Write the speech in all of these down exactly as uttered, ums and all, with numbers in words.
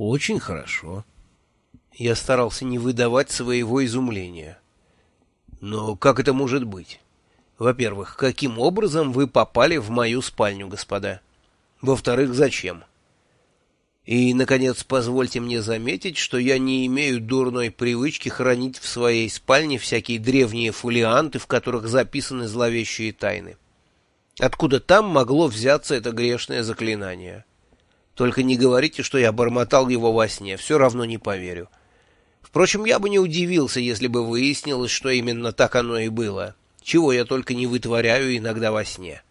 Очень хорошо. Я старался не выдавать своего изумления. Но как это может быть? Во-первых, каким образом вы попали в мою спальню, господа? Во-вторых, зачем? И, наконец, позвольте мне заметить, что я не имею дурной привычки хранить в своей спальне всякие древние фолианты, в которых записаны зловещие тайны. Откуда там могло взяться это грешное заклинание? Только не говорите, что я бормотал его во сне, все равно не поверю. Впрочем, я бы не удивился, если бы выяснилось, что именно так оно и было, чего я только не вытворяю иногда во сне.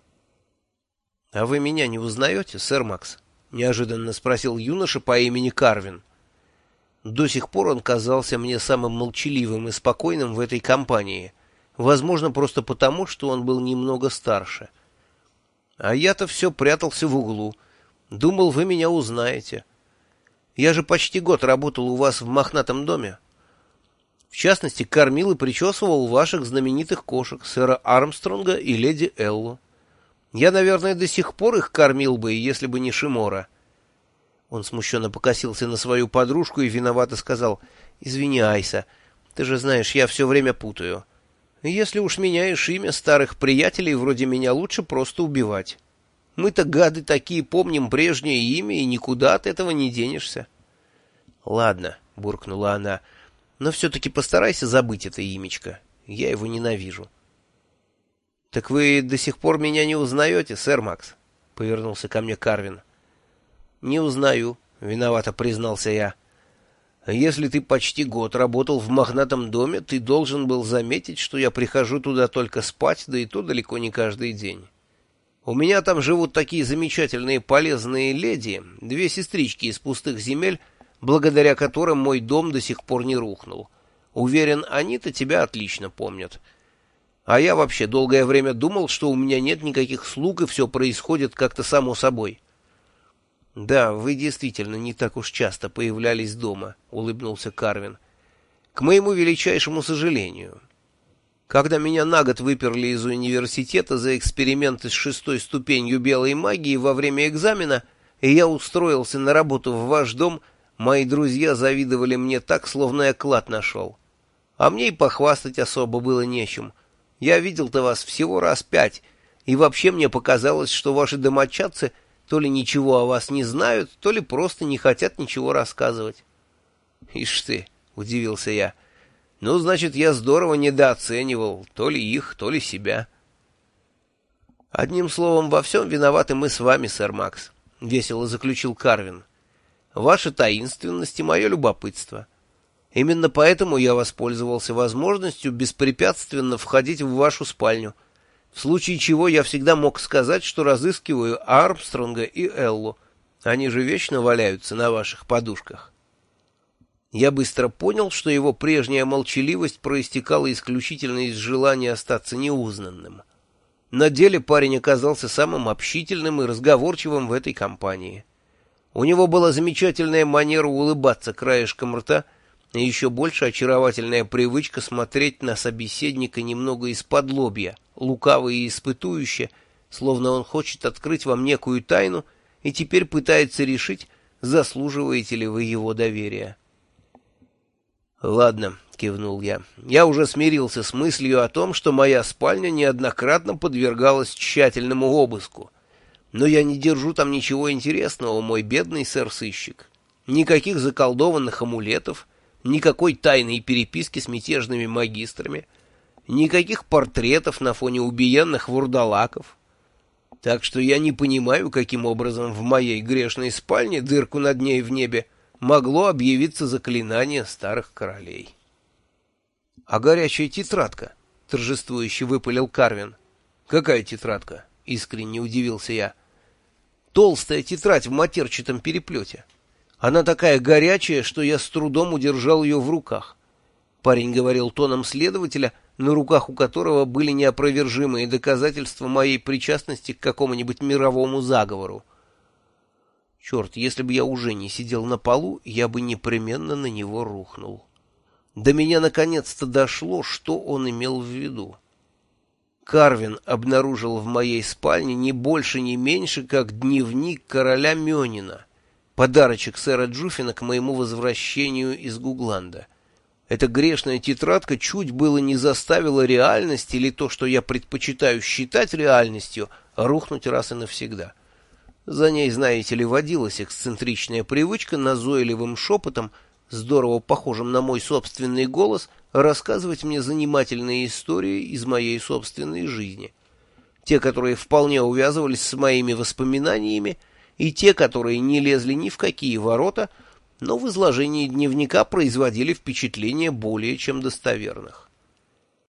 — А вы меня не узнаете, сэр Макс? — неожиданно спросил юноша по имени Карвин. До сих пор он казался мне самым молчаливым и спокойным в этой компании, возможно, просто потому, что он был немного старше. А я-то все прятался в углу. Думал, вы меня узнаете. Я же почти год работал у вас в мохнатом доме. В частности, кормил и причесывал ваших знаменитых кошек, сэра Армстронга и леди Эллу. Я, наверное, до сих пор их кормил бы, если бы не Шимора. Он смущенно покосился на свою подружку и виновато сказал: «Извини, Айса, ты же знаешь, я все время путаю. Если уж меняешь имя старых приятелей, вроде меня, лучше просто убивать. Мы-то, гады такие, помним прежнее имя, и никуда от этого не денешься». «Ладно», — буркнула она, — «но все-таки постарайся забыть это имечко. Я его ненавижу». «Так вы до сих пор меня не узнаете, сэр Макс?» — повернулся ко мне Карвин. «Не узнаю», — виновато признался я. «Если ты почти год работал в мохнатом доме, ты должен был заметить, что я прихожу туда только спать, да и то далеко не каждый день. У меня там живут такие замечательные полезные леди, две сестрички из пустых земель, благодаря которым мой дом до сих пор не рухнул. Уверен, они-то тебя отлично помнят. А я вообще долгое время думал, что у меня нет никаких слуг, и все происходит как-то само собой». «Да, вы действительно не так уж часто появлялись дома», — улыбнулся Карвин. «К моему величайшему сожалению. Когда меня на год выперли из университета за эксперименты с шестой ступенью белой магии во время экзамена, и я устроился на работу в ваш дом, мои друзья завидовали мне так, словно я клад нашел. А мне и похвастать особо было нечем. Я видел-то вас всего раз пять, и вообще мне показалось, что ваши домочадцы то ли ничего о вас не знают, то ли просто не хотят ничего рассказывать». «Ишь ты», — удивился я, — «ну, значит, я здорово недооценивал то ли их, то ли себя». «Одним словом, во всем виноваты мы с вами, сэр Макс», — весело заключил Карвин. «Ваша таинственность и мое любопытство. Именно поэтому я воспользовался возможностью беспрепятственно входить в вашу спальню, в случае чего я всегда мог сказать, что разыскиваю Армстронга и Эллу. Они же вечно валяются на ваших подушках». Я быстро понял, что его прежняя молчаливость проистекала исключительно из желания остаться неузнанным. На деле парень оказался самым общительным и разговорчивым в этой компании. У него была замечательная манера улыбаться краешком рта, и еще больше очаровательная привычка смотреть на собеседника немного из-под лобья, лукаво и испытующе, словно он хочет открыть вам некую тайну и теперь пытается решить, заслуживаете ли вы его доверия. «Ладно», — кивнул я, — «я уже смирился с мыслью о том, что моя спальня неоднократно подвергалась тщательному обыску. Но я не держу там ничего интересного, мой бедный сэр-сыщик. Никаких заколдованных амулетов, никакой тайной переписки с мятежными магистрами, никаких портретов на фоне убиенных вурдалаков. Так что я не понимаю, каким образом в моей грешной спальне, дырку над ней в небе, могло объявиться заклинание старых королей». «А горячая тетрадка?» — торжествующе выпалил Карвин. «Какая тетрадка?» — искренне удивился я. «Толстая тетрадь в матерчатом переплете. Она такая горячая, что я с трудом удержал ее в руках». Парень говорил тоном следователя, на руках у которого были неопровержимые доказательства моей причастности к какому-нибудь мировому заговору. Черт, если бы я уже не сидел на полу, я бы непременно на него рухнул. До меня наконец-то дошло, что он имел в виду. Карвин обнаружил в моей спальне не больше, не меньше, как дневник короля Мёнина. Подарочек сэра Джуффина к моему возвращению из Гугланда. Эта грешная тетрадка чуть было не заставила реальность или то, что я предпочитаю считать реальностью, рухнуть раз и навсегда. За ней, знаете ли, водилась эксцентричная привычка назойливым шепотом, здорово похожим на мой собственный голос, рассказывать мне занимательные истории из моей собственной жизни. Те, которые вполне увязывались с моими воспоминаниями, и те, которые не лезли ни в какие ворота, но в изложении дневника производили впечатление более чем достоверных.